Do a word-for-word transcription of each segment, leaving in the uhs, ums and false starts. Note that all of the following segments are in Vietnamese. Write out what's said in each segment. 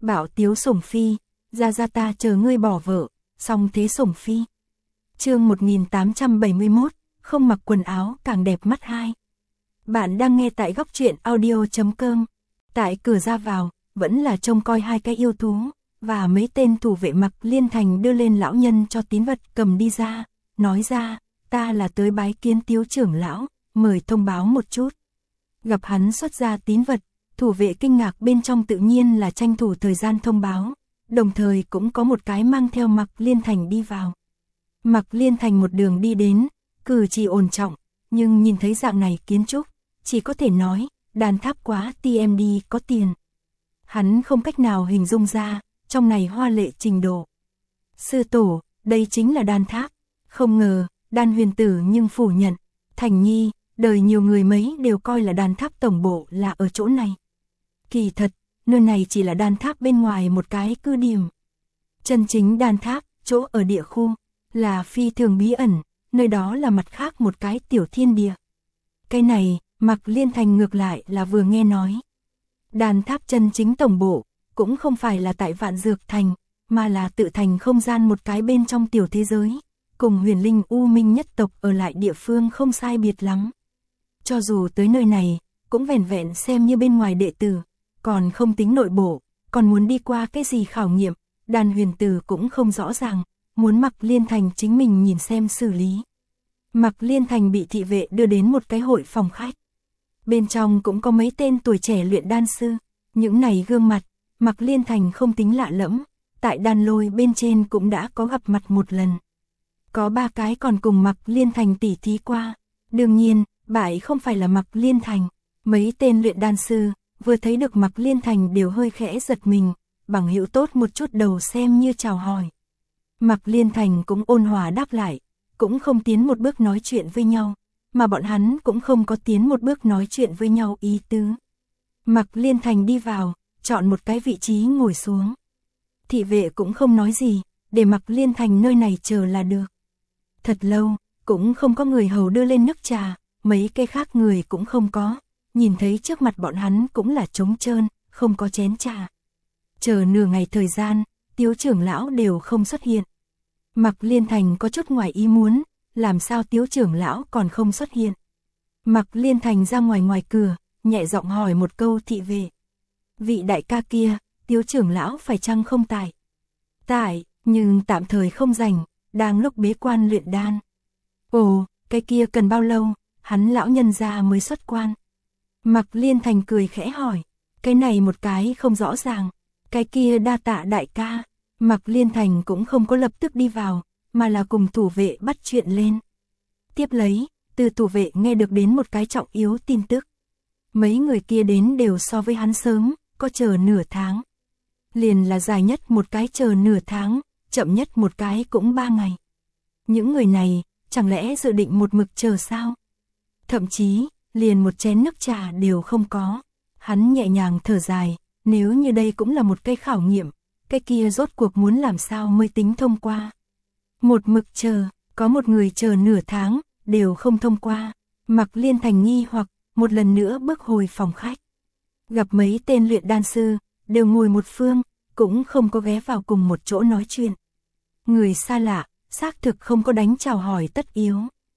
Bảo Tiếu Sủng Phi, ra ra ta chờ ngươi bỏ vợ, song thế Sủng Phi. Chương một nghìn tám trăm bảy mươi mốt, không mặc quần áo càng đẹp mắt hai. Bạn đang nghe tại góc truyện audio chấm com. Tại cửa ra vào, vẫn là trông coi hai cái yêu thú, và mấy tên thủ vệ Mặc Liên Thành đưa lên lão nhân cho tín vật cầm đi ra, nói ra, ta là tới bái kiến Tiếu trưởng lão, mời thông báo một chút. Gặp hắn xuất ra tín vật, thủ vệ kinh ngạc bên trong tự nhiên là tranh thủ thời gian thông báo, đồng thời cũng có một cái mang theo Mặc Liên Thành đi vào. Mặc Liên Thành một đường đi đến, cử chỉ ổn trọng, nhưng nhìn thấy dạng này kiến trúc, chỉ có thể nói, đàn tháp quá tê em đê có tiền. Hắn không cách nào hình dung ra, trong này hoa lệ trình độ. Sư tổ, đây chính là đan tháp. Không ngờ, Đan Huyền Tử nhưng phủ nhận. Thành Nhi, đời nhiều người mấy đều coi là đan tháp tổng bộ là ở chỗ này. Kỳ thật, nơi này chỉ là đan tháp bên ngoài một cái cứ điểm. Chân chính đan tháp, chỗ ở địa khu, là phi thường bí ẩn, nơi đó là mặt khác một cái tiểu thiên địa. Cái này, Mặc Liên Thành ngược lại là vừa nghe nói. Đan tháp chân chính tổng bộ, cũng không phải là tại Vạn Dược Thành, mà là tự thành không gian một cái bên trong tiểu thế giới, cùng Huyền Linh U Minh nhất tộc ở lại địa phương không sai biệt lắm. Cho dù tới nơi này, cũng vẻn vẹn xem như bên ngoài đệ tử, còn không tính nội bộ, còn muốn đi qua cái gì khảo nghiệm, Đan Huyền Tử cũng không rõ ràng, muốn Mặc Liên Thành chính mình nhìn xem xử lý. Mặc Liên Thành bị thị vệ đưa đến một cái hội phòng khách. Bên trong cũng có mấy tên tuổi trẻ luyện đan sư, những này gương mặt, Mặc Liên Thành không tính lạ lẫm, tại đan lôi bên trên cũng đã có gặp mặt một lần. Có ba cái còn cùng Mặc Liên Thành tỉ thí qua, đương nhiên, bại không phải là Mặc Liên Thành, mấy tên luyện đan sư, vừa thấy được Mặc Liên Thành đều hơi khẽ giật mình, bằng hữu tốt một chút đầu xem như chào hỏi. Mặc Liên Thành cũng ôn hòa đáp lại, cũng không tiến một bước nói chuyện với nhau, mà bọn hắn cũng không có tiến một bước nói chuyện với nhau ý tứ. Mặc Liên Thành đi vào, chọn một cái vị trí ngồi xuống. Thị vệ cũng không nói gì, để Mặc Liên Thành nơi này chờ là được. Thật lâu, cũng không có người hầu đưa lên nước trà, mấy cái khác người cũng không có, nhìn thấy trước mặt bọn hắn cũng là trống trơn, không có chén trà. Chờ nửa ngày thời gian, Tiếu trưởng lão đều không xuất hiện. Mặc Liên Thành có chút ngoài ý muốn, làm sao Tiếu trưởng lão còn không xuất hiện. Mặc Liên Thành ra ngoài ngoài cửa, nhẹ giọng hỏi một câu thị vệ. Vị đại ca kia, Tiếu trưởng lão phải chăng không tại? Tại, nhưng tạm thời không rảnh, đang lúc bế quan luyện đan. Ồ, cái kia cần bao lâu, hắn lão nhân gia mới xuất quan? Mặc Liên Thành cười khẽ hỏi, cái này một cái không rõ ràng, cái kia đa tạ đại ca. Mặc Liên Thành cũng không có lập tức đi vào, mà là cùng thủ vệ bắt chuyện lên. Tiếp lấy, từ thủ vệ nghe được đến một cái trọng yếu tin tức. Mấy người kia đến đều so với hắn sớm, có chờ nửa tháng. Liền là dài nhất một cái chờ nửa tháng, chậm nhất một cái cũng ba ngày. Những người này, chẳng lẽ dự định một mực chờ sao? Thậm chí, liền một chén nước trà đều không có. Hắn nhẹ nhàng thở dài, nếu như đây cũng là một cây khảo nghiệm, cái kia rốt cuộc muốn làm sao mới tính thông qua. Một mực chờ, có một người chờ nửa tháng, đều không thông qua. Mặc Liên Thành nghi hoặc, một lần nữa bước hồi phòng khách. Gặp mấy tên luyện đan sư, đều ngồi một phương, cũng không có ghé vào cùng một chỗ nói chuyện. Người xa lạ, xác thực không có đánh chào hỏi tất yếu.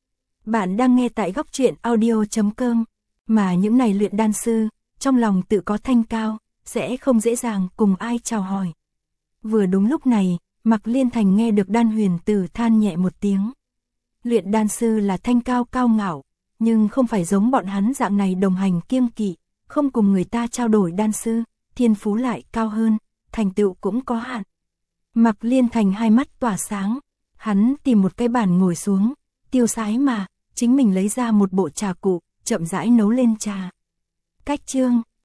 Bạn đang nghe tại góc truyện audio chấm com, mà những này luyện đan sư, trong lòng tự có thanh cao, sẽ không dễ dàng cùng ai chào hỏi. Vừa đúng lúc này, Mặc Liên Thành nghe được Đan Huyền Tử than nhẹ một tiếng. Luyện đan sư là thanh cao cao ngạo, nhưng không phải giống bọn hắn dạng này đồng hành kiêng kỵ, không cùng người ta trao đổi đan sư, thiên phú lại cao hơn, thành tựu cũng có hạn. Mặc Liên Thành hai mắt tỏa sáng, hắn tìm một cái bàn ngồi xuống, tiêu sái mà, chính mình lấy ra một bộ trà cụ, chậm rãi nấu lên trà. Cách chương